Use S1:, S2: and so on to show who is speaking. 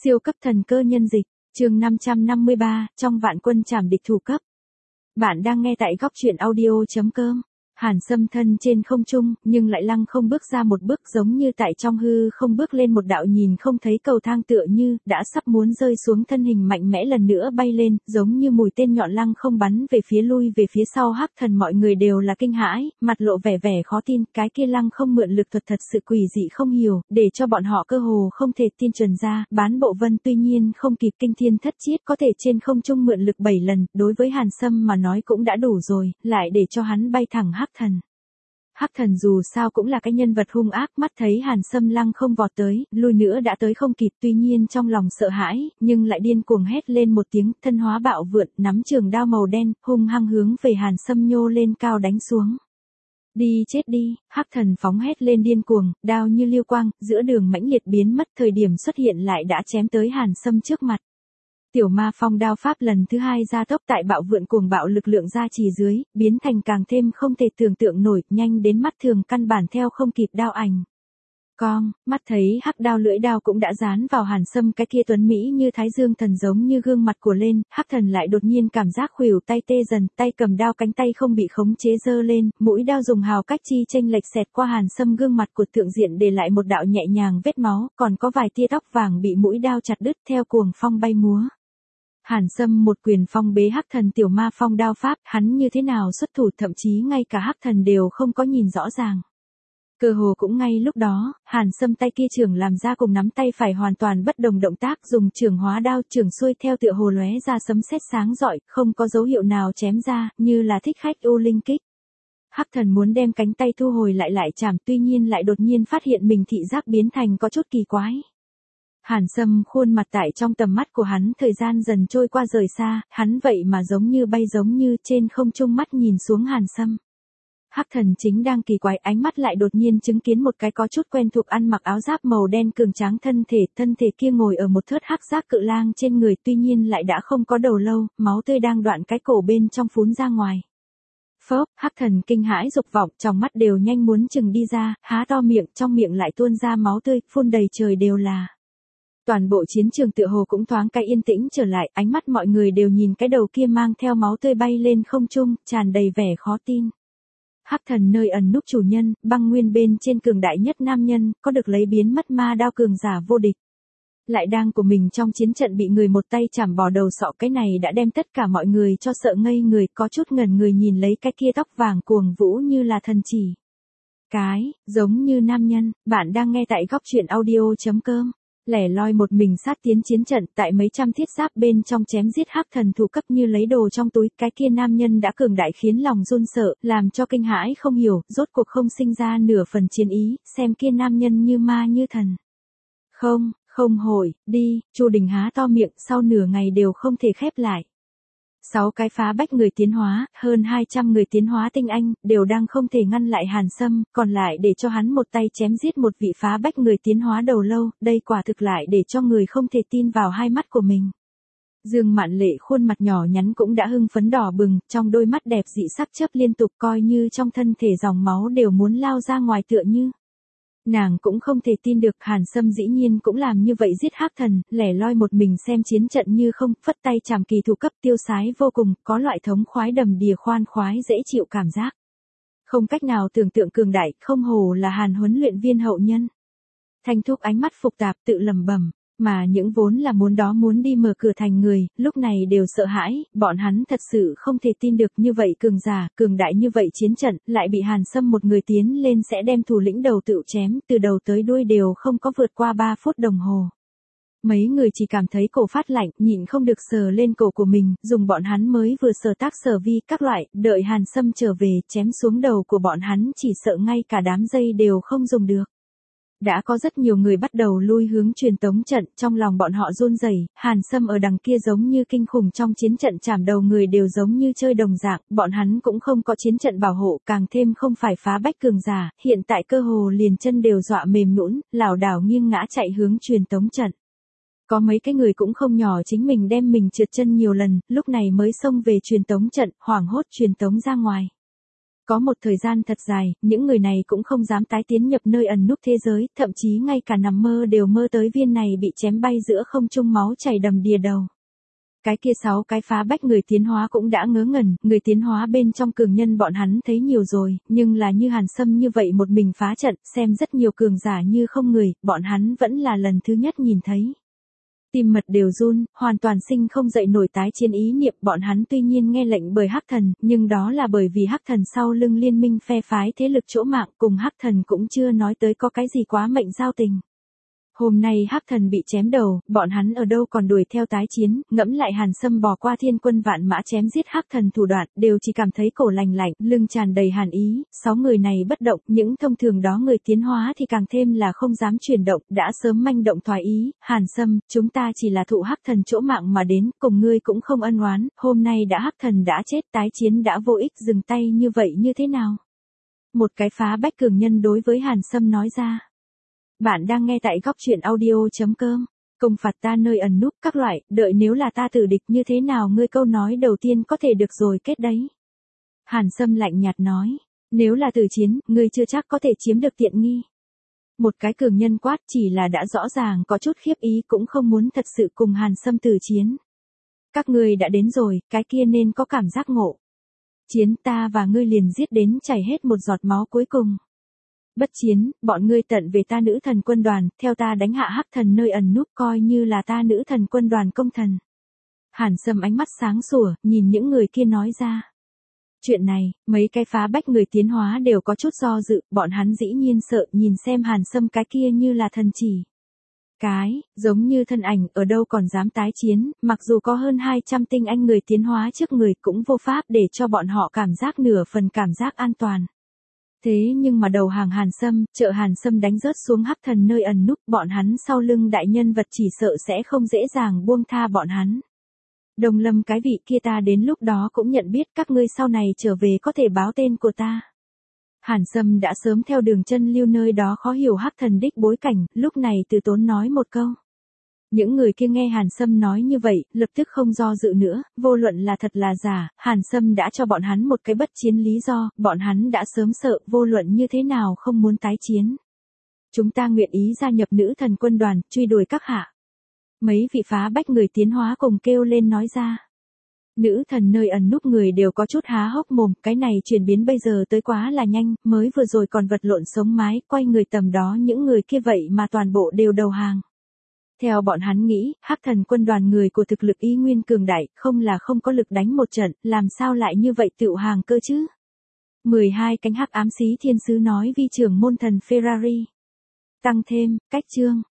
S1: Siêu cấp thần cơ nhân dịch, chương 553, trong vạn quân trảm địch thủ cấp. Bạn đang nghe tại góc truyện audio.com. Hàn Sâm thân trên không trung, nhưng lại lăng không bước ra một bước, giống như tại trong hư không bước lên một đạo nhìn không thấy cầu thang, tựa như đã sắp muốn rơi xuống, thân hình mạnh mẽ lần nữa bay lên, giống như mũi tên nhọn lăng không bắn về phía, lui về phía sau Hắc Thần. Mọi người đều là kinh hãi, mặt lộ vẻ khó tin, cái kia lăng không mượn lực thuật thật sự quỷ dị không hiểu, để cho bọn họ cơ hồ không thể tin. Trần gia, Bán Bộ Vân tuy nhiên không kịp kinh thiên thất chiết, có thể trên không trung mượn lực 7 lần, đối với Hàn Sâm mà nói cũng đã đủ rồi, lại để cho hắn bay thẳng Hắc Thần. Hắc Thần dù sao cũng là cái nhân vật hung ác, mắt thấy Hàn Sâm lăng không vọt tới, lui nữa đã tới không kịp, tuy nhiên trong lòng sợ hãi, nhưng lại điên cuồng hét lên một tiếng, thân hóa bạo vượn, nắm trường đao màu đen, hung hăng hướng về Hàn Sâm nhô lên cao đánh xuống. Đi chết đi, Hắc Thần phóng hét lên điên cuồng, đao như lưu quang, giữa đường mãnh liệt biến mất, thời điểm xuất hiện lại đã chém tới Hàn Sâm trước mặt. Tiểu Ma Phong đao pháp lần thứ hai gia tốc, tại bạo vượn cuồng bạo lực lượng gia trì dưới, biến thành càng thêm không thể tưởng tượng nổi, nhanh đến mắt thường căn bản theo không kịp đao ảnh. Mắt thấy hắc đao lưỡi đao cũng đã dán vào Hàn Sâm cái kia tuấn mỹ như thái dương thần giống như gương mặt của lên, Hắc Thần lại đột nhiên cảm giác khuỷu tay tê dần, tay cầm đao cánh tay không bị khống chế giơ lên, mũi đao dùng hào cách chi chênh lệch xẹt qua Hàn Sâm gương mặt của thượng diện, để lại một đạo nhẹ nhàng vết máu, còn có vài tia tóc vàng bị mũi đao chặt đứt theo cuồng phong bay múa. Hàn Sâm một quyền phong bế Hắc Thần Tiểu Ma Phong đao pháp, hắn như thế nào xuất thủ, thậm chí ngay cả Hắc Thần đều không có nhìn rõ ràng. Cơ hồ cũng ngay lúc đó, Hàn Sâm tay kia trưởng làm ra cùng nắm tay phải hoàn toàn bất đồng động tác, dùng trường hóa đao, trường xuôi theo tựa hồ lóe ra sấm sét sáng rọi, không có dấu hiệu nào chém ra, như là thích khách u linh kích. Hắc Thần muốn đem cánh tay thu hồi lại chạm, tuy nhiên lại đột nhiên phát hiện mình thị giác biến thành có chút kỳ quái. Hàn Sâm khuôn mặt tại trong tầm mắt của hắn, thời gian dần trôi qua rời xa, hắn vậy mà giống như bay, giống như trên không trung, mắt nhìn xuống Hàn Sâm. Hắc Thần chính đang kỳ quái, ánh mắt lại đột nhiên chứng kiến một cái có chút quen thuộc, ăn mặc áo giáp màu đen cường tráng thân thể kia ngồi ở một thớt hắc giác cự lang trên người, tuy nhiên lại đã không có đầu lâu, máu tươi đang đoạn cái cổ bên trong phún ra ngoài. Phốc, Hắc Thần kinh hãi dục vọng, trong mắt đều nhanh muốn chừng đi ra, há to miệng, trong miệng lại tuôn ra máu tươi, phun đầy trời đều là. Toàn bộ chiến trường tựa hồ cũng thoáng cái yên tĩnh trở lại, ánh mắt mọi người đều nhìn cái đầu kia mang theo máu tươi bay lên không trung, tràn đầy vẻ khó tin. Hắc Thần nơi ẩn núp chủ nhân, băng nguyên bên trên cường đại nhất nam nhân, có được lấy biến mất ma đao cường giả vô địch. Lại đang của mình trong chiến trận bị người một tay chảm bỏ đầu sọ, cái này đã đem tất cả mọi người cho sợ ngây người, có chút ngẩn người nhìn lấy cái kia tóc vàng cuồng vũ như là thần chỉ. Giống như nam nhân, bạn đang nghe tại góc truyện audio.com. Lẻ loi một mình sát tiến chiến trận, tại mấy trăm thiết giáp bên trong chém giết Hắc Thần thủ cấp như lấy đồ trong túi, cái kia nam nhân đã cường đại khiến lòng run sợ, làm cho kinh hãi không hiểu, rốt cuộc không sinh ra nửa phần chiến ý, xem kia nam nhân như ma như thần. Không hội, đi, Chu Đình há to miệng, sau nửa ngày đều không thể khép lại. 6 cái phá bách người tiến hóa, hơn 200 người tiến hóa tinh anh, đều đang không thể ngăn lại Hàn Sâm, còn lại để cho hắn một tay chém giết một vị phá bách người tiến hóa đầu lâu, đây quả thực lại để cho người không thể tin vào hai mắt của mình. Dương Mạn Lệ khuôn mặt nhỏ nhắn cũng đã hưng phấn đỏ bừng, trong đôi mắt đẹp dị sắc chớp liên tục, coi như trong thân thể dòng máu đều muốn lao ra ngoài, tựa như. Nàng cũng không thể tin được Hàn Sâm dĩ nhiên cũng làm như vậy, giết Hắc Thần, lẻ loi một mình xem chiến trận như không, phất tay chảm kỳ thủ cấp, tiêu sái vô cùng, có loại thống khoái đầm đìa khoan khoái dễ chịu cảm giác. Không cách nào tưởng tượng cường đại, không hồ là Hàn huấn luyện viên hậu nhân. Thanh Thúc ánh mắt phức tạp tự lẩm bẩm, mà những vốn là muốn đi mở cửa thành người, lúc này đều sợ hãi, bọn hắn thật sự không thể tin được như vậy cường giả, cường đại như vậy chiến trận, lại bị Hàn Sâm một người tiến lên sẽ đem thủ lĩnh đầu tựu chém, từ đầu tới đuôi đều không có vượt qua 3 phút đồng hồ. Mấy người chỉ cảm thấy cổ phát lạnh, nhịn không được sờ lên cổ của mình, dùng bọn hắn mới vừa sở tác sở vi các loại, đợi Hàn Sâm trở về, chém xuống đầu của bọn hắn, chỉ sợ ngay cả đám dây đều không dùng được. Đã có rất nhiều người bắt đầu lui hướng truyền tống trận, trong lòng bọn họ run rẩy, Hàn Sâm ở đằng kia giống như kinh khủng, trong chiến trận chảm đầu người đều giống như chơi đồng dạng, bọn hắn cũng không có chiến trận bảo hộ, càng thêm không phải phá bách cường giả, hiện tại cơ hồ liền chân đều dọa mềm nhũn, lảo đảo nghiêng ngã chạy hướng truyền tống trận. Có mấy cái người cũng không nhỏ, chính mình đem mình trượt chân nhiều lần, lúc này mới xông về truyền tống trận, hoảng hốt truyền tống ra ngoài. Có một thời gian thật dài, những người này cũng không dám tái tiến nhập nơi ẩn núp thế giới, thậm chí ngay cả nằm mơ đều mơ tới viên này bị chém bay giữa không trung máu chảy đầm đìa đầu. Cái kia 6 cái phá bách người tiến hóa cũng đã ngớ ngẩn, người tiến hóa bên trong cường nhân bọn hắn thấy nhiều rồi, nhưng là như Hàn Sâm như vậy một mình phá trận, xem rất nhiều cường giả như không người, bọn hắn vẫn là lần thứ nhất nhìn thấy. Tim mật đều run, hoàn toàn sinh không dậy nổi tái chiến ý niệm, bọn hắn tuy nhiên nghe lệnh bởi Hắc Thần, nhưng đó là bởi vì Hắc Thần sau lưng liên minh phe phái thế lực chỗ mạng, cùng Hắc Thần cũng chưa nói tới có cái gì quá mệnh giao tình. Hôm nay Hắc Thần bị chém đầu, bọn hắn ở đâu còn đuổi theo tái chiến, ngẫm lại Hàn Sâm bỏ qua thiên quân vạn mã chém giết Hắc Thần thủ đoạn, đều chỉ cảm thấy cổ lành lạnh, lưng tràn đầy hàn ý, 6 người này bất động, những thông thường đó người tiến hóa thì càng thêm là không dám chuyển động, đã sớm manh động thoái ý, Hàn Sâm, chúng ta chỉ là thụ Hắc Thần chỗ mạng mà đến, cùng ngươi cũng không ân oán, hôm nay đã Hắc Thần đã chết, tái chiến đã vô ích, dừng tay như vậy như thế nào? Một cái phá bách cường nhân đối với Hàn Sâm nói ra. Bạn đang nghe tại góc truyện audio.com. Công phạt ta nơi ẩn núp các loại, đợi nếu là ta tử địch như thế nào ngươi câu nói đầu tiên có thể được rồi kết đấy. Hàn Sâm lạnh nhạt nói, nếu là tử chiến, ngươi chưa chắc có thể chiếm được tiện nghi. Một cái cường nhân quát chỉ là đã rõ ràng có chút khiếp ý cũng không muốn thật sự cùng Hàn Sâm tử chiến. Các ngươi đã đến rồi, cái kia nên có cảm giác ngộ. Chiến ta và ngươi liền giết đến chảy hết một giọt máu cuối cùng. Bất chiến, bọn ngươi tận về ta nữ thần quân đoàn, theo ta đánh hạ Hắc Thần nơi ẩn núp coi như là ta nữ thần quân đoàn công thần. Hàn Sâm ánh mắt sáng sủa, nhìn những người kia nói ra. Chuyện này, mấy cái phá bách người tiến hóa đều có chút do dự, bọn hắn dĩ nhiên sợ nhìn xem Hàn Sâm cái kia như là thần chỉ. Cái, giống như thân ảnh, ở đâu còn dám tái chiến, mặc dù có hơn 200 tinh anh người tiến hóa trước người cũng vô pháp để cho bọn họ cảm giác nửa phần cảm giác an toàn. Thế nhưng mà đầu hàng Hàn Sâm, trợ Hàn Sâm đánh rớt xuống Hắc Thần nơi ẩn núp, bọn hắn sau lưng đại nhân vật chỉ sợ sẽ không dễ dàng buông tha bọn hắn. Đồng Lâm cái vị kia ta đến lúc đó cũng nhận biết các ngươi sau này trở về có thể báo tên của ta. Hàn Sâm đã sớm theo đường chân lưu nơi đó khó hiểu Hắc Thần đích bối cảnh, lúc này từ tốn nói một câu. Những người kia nghe Hàn Sâm nói như vậy, lập tức không do dự nữa, vô luận là thật là giả, Hàn Sâm đã cho bọn hắn một cái bất chiến lý do, bọn hắn đã sớm sợ, vô luận như thế nào không muốn tái chiến. Chúng ta nguyện ý gia nhập nữ thần quân đoàn, truy đuổi các hạ. Mấy vị phá bách người tiến hóa cùng kêu lên nói ra. Nữ thần nơi ẩn núp người đều có chút há hốc mồm, cái này chuyển biến bây giờ tới quá là nhanh, mới vừa rồi còn vật lộn sống mái, quay người tầm đó những người kia vậy mà toàn bộ đều đầu hàng. Theo bọn hắn nghĩ, Hắc Thần quân đoàn người của thực lực y nguyên cường đại, không là không có lực đánh một trận, làm sao lại như vậy tựu hàng cơ chứ? 12 cánh hắc ám xí thiên sứ nói vi trưởng môn thần Ferrari. Tăng thêm, cách chương.